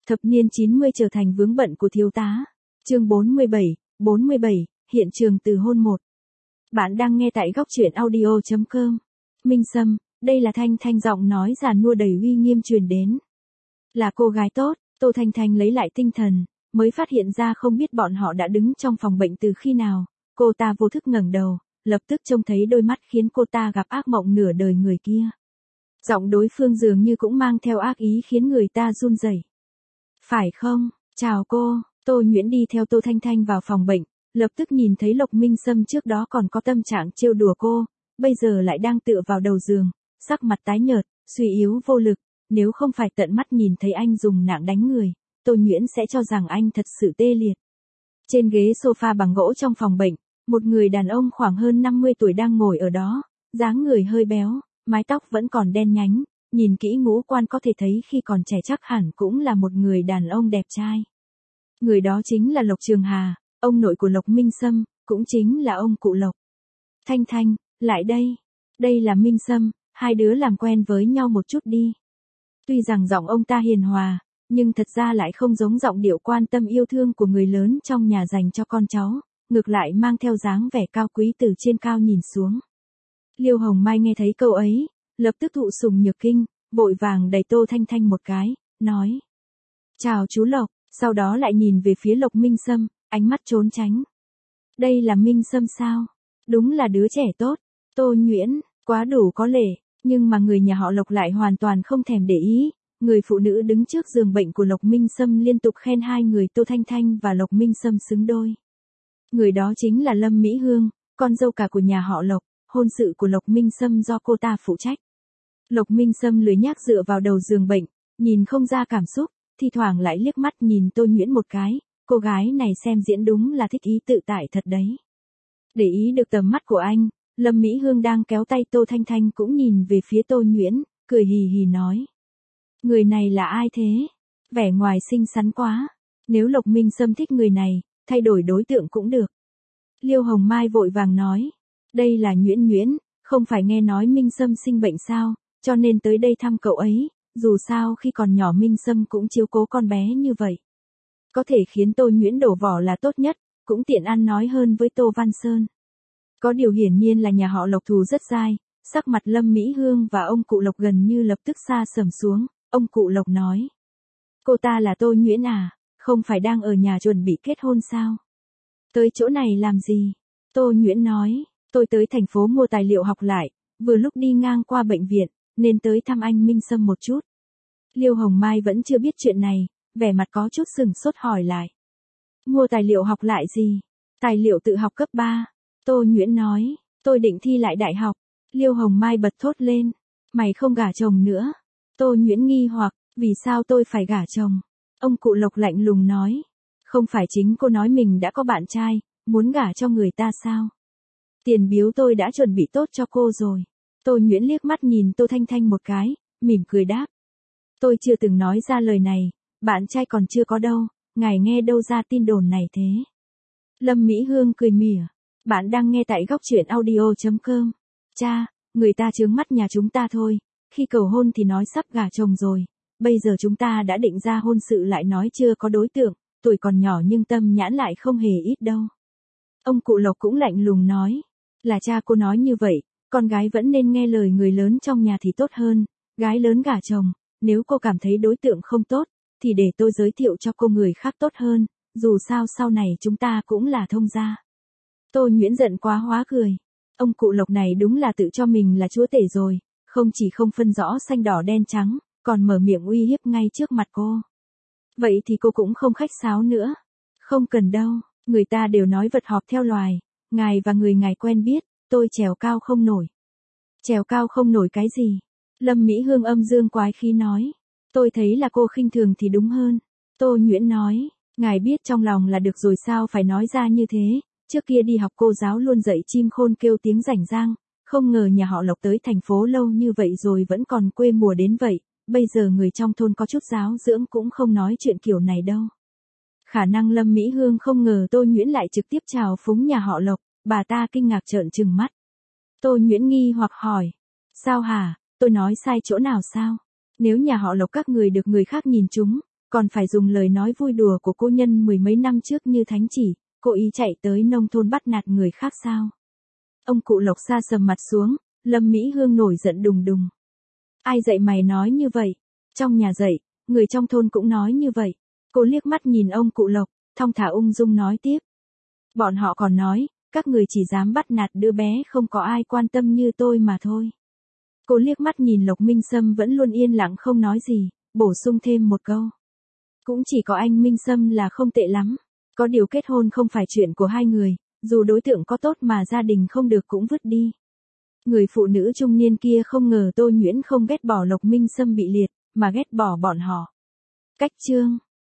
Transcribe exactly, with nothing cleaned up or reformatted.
Thập niên chín mươi trở thành vướng bận của thiếu tá. Chương bốn mươi bảy, bốn mươi bảy, hiện trường từ hôn một. Bạn đang nghe tại góc truyện audio chấm com. Minh Sâm, đây là Thanh Thanh, giọng nói già nua đầy uy nghiêm truyền đến. Là cô gái tốt. Tô Thanh Thanh lấy lại tinh thần, mới phát hiện ra không biết bọn họ đã đứng trong phòng bệnh từ khi nào. Cô ta vô thức ngẩng đầu, lập tức trông thấy đôi mắt khiến cô ta gặp ác mộng nửa đời người kia. Giọng đối phương dường như cũng mang theo ác ý khiến người ta run rẩy. Phải không? Chào cô. Tô Nhuyễn đi theo Tô Thanh Thanh vào phòng bệnh, lập tức nhìn thấy Lộc Minh Sâm trước đó còn có tâm trạng trêu đùa cô, bây giờ lại đang tựa vào đầu giường, sắc mặt tái nhợt, suy yếu vô lực. Nếu không phải tận mắt nhìn thấy anh dùng nạng đánh người, Tô Nhuyễn sẽ cho rằng anh thật sự tê liệt. Trên ghế sofa bằng gỗ trong phòng bệnh, một người đàn ông khoảng hơn năm mươi tuổi đang ngồi ở đó, dáng người hơi béo, mái tóc vẫn còn đen nhánh, nhìn kỹ ngũ quan có thể thấy khi còn trẻ chắc hẳn cũng là một người đàn ông đẹp trai. Người đó chính là Lộc Trường Hà, ông nội của Lộc Minh Sâm, cũng chính là ông cụ Lộc. Thanh Thanh, lại đây. Đây là Minh Sâm, hai đứa làm quen với nhau một chút đi. Tuy rằng giọng ông ta hiền hòa, nhưng thật ra lại không giống giọng điệu quan tâm yêu thương của người lớn trong nhà dành cho con cháu, ngược lại mang theo dáng vẻ cao quý từ trên cao nhìn xuống. Liêu Hồng Mai nghe thấy câu ấy, lập tức thụ sủng nhược kinh, vội vàng đẩy Tô Thanh Thanh một cái, nói. Chào chú Lộc, sau đó lại nhìn về phía Lộc Minh Sâm, ánh mắt trốn tránh. Đây là Minh Sâm sao? Đúng là đứa trẻ tốt. Tô Nhuyễn, quá đủ có lệ, nhưng mà người nhà họ Lộc lại hoàn toàn không thèm để ý. Người phụ nữ đứng trước giường bệnh của Lộc Minh Sâm liên tục khen hai người Tô Thanh Thanh và Lộc Minh Sâm xứng đôi. Người đó chính là Lâm Mỹ Hương, con dâu cả của nhà họ Lộc, hôn sự của Lộc Minh Sâm do cô ta phụ trách. Lộc Minh Sâm lười nhác dựa vào đầu giường bệnh, nhìn không ra cảm xúc, thi thoảng lại liếc mắt nhìn Tô Nhuyễn một cái, cô gái này xem diễn đúng là thích ý tự tại thật đấy. Để ý được tầm mắt của anh, Lâm Mỹ Hương đang kéo tay Tô Thanh Thanh cũng nhìn về phía Tô Nhuyễn, cười hì hì nói. Người này là ai thế? Vẻ ngoài xinh xắn quá. Nếu Lộc Minh Sâm thích người này, thay đổi đối tượng cũng được. Liêu Hồng Mai vội vàng nói. Đây là Nhuyễn Nhuyễn, không phải nghe nói Minh Sâm sinh bệnh sao, cho nên tới đây thăm cậu ấy, dù sao khi còn nhỏ Minh Sâm cũng chiếu cố con bé như vậy. Có thể khiến Tô Nhuyễn đổ vỏ là tốt nhất, cũng tiện ăn nói hơn với Tô Văn Sơn. Có điều hiển nhiên là nhà họ Lộc thù rất dai, sắc mặt Lâm Mỹ Hương và ông cụ Lộc gần như lập tức xa sầm xuống, ông cụ Lộc nói. Cô ta là Tô Nhuyễn à, không phải đang ở nhà chuẩn bị kết hôn sao? Tới chỗ này làm gì? Tô Nhuyễn nói, tôi tới thành phố mua tài liệu học lại, vừa lúc đi ngang qua bệnh viện, nên tới thăm anh Minh Sâm một chút. Liêu Hồng Mai vẫn chưa biết chuyện này, vẻ mặt có chút sừng sốt hỏi lại. Mua tài liệu học lại gì? Tài liệu tự học cấp ba. Tô Nhuyễn nói, tôi định thi lại đại học. Liêu Hồng Mai bật thốt lên, mày không gả chồng nữa. Tô Nhuyễn nghi hoặc, vì sao tôi phải gả chồng? Ông cụ Lộc lạnh lùng nói, không phải chính cô nói mình đã có bạn trai, muốn gả cho người ta sao? Tiền biếu tôi đã chuẩn bị tốt cho cô rồi. Tô Nhuyễn liếc mắt nhìn Tô Thanh Thanh một cái, mỉm cười đáp. Tôi chưa từng nói ra lời này, bạn trai còn chưa có đâu, ngài nghe đâu ra tin đồn này thế? Lâm Mỹ Hương cười mỉa, bạn đang nghe tại góc truyện audio chấm com. Cha, người ta chướng mắt nhà chúng ta thôi, khi cầu hôn thì nói sắp gả chồng rồi, bây giờ chúng ta đã định ra hôn sự lại nói chưa có đối tượng, tuổi còn nhỏ nhưng tâm nhãn lại không hề ít đâu. Ông cụ Lộc cũng lạnh lùng nói, là cha cô nói như vậy, con gái vẫn nên nghe lời người lớn trong nhà thì tốt hơn, gái lớn gả chồng, nếu cô cảm thấy đối tượng không tốt, thì để tôi giới thiệu cho cô người khác tốt hơn, dù sao sau này chúng ta cũng là thông gia. Tô Nhuyễn giận quá hóa cười, ông cụ Lộc này đúng là tự cho mình là chúa tể rồi, không chỉ không phân rõ xanh đỏ đen trắng, còn mở miệng uy hiếp ngay trước mặt cô. Vậy thì cô cũng không khách sáo nữa. Không cần đâu, người ta đều nói vật họp theo loài, ngài và người ngài quen biết, tôi trèo cao không nổi. Trèo cao không nổi cái gì? Lâm Mỹ Hương âm dương quái khí nói. Tôi thấy là cô khinh thường thì đúng hơn. Tô Nhuyễn nói, ngài biết trong lòng là được rồi sao phải nói ra như thế, trước kia đi học cô giáo luôn dạy chim khôn kêu tiếng rảnh rang, không ngờ nhà họ Lộc tới thành phố lâu như vậy rồi vẫn còn quê mùa đến vậy, bây giờ người trong thôn có chút giáo dưỡng cũng không nói chuyện kiểu này đâu. Khả năng Lâm Mỹ Hương không ngờ Tô Nhuyễn lại trực tiếp chào phúng nhà họ Lộc, bà ta kinh ngạc trợn trừng mắt. Tô Nhuyễn nghi hoặc hỏi, sao hả, tôi nói sai chỗ nào sao? Nếu nhà họ Lộc các người được người khác nhìn chúng, Còn phải dùng lời nói vui đùa của cô nhân mười mấy năm trước như thánh chỉ, cố ý chạy tới nông thôn bắt nạt người khác sao? Ông cụ Lộc sa sầm mặt xuống, Lâm Mỹ Hương nổi giận đùng đùng. Ai dạy mày nói như vậy? Trong nhà dạy, người trong thôn cũng nói như vậy. Cô liếc mắt nhìn ông cụ Lộc, thong thả ung dung nói tiếp. Bọn họ còn nói, các người chỉ dám bắt nạt đứa bé không có ai quan tâm như tôi mà thôi. Cô liếc mắt nhìn Lộc Minh Sâm vẫn luôn yên lặng không nói gì, bổ sung thêm một câu. Cũng chỉ có anh Minh Sâm là không tệ lắm. Có điều kết hôn không phải chuyện của hai người, dù đối tượng có tốt mà gia đình không được cũng vứt đi. Người phụ nữ trung niên kia không ngờ Tô Nhuyễn không ghét bỏ Lộc Minh Sâm bị liệt, mà ghét bỏ bọn họ. Cách chương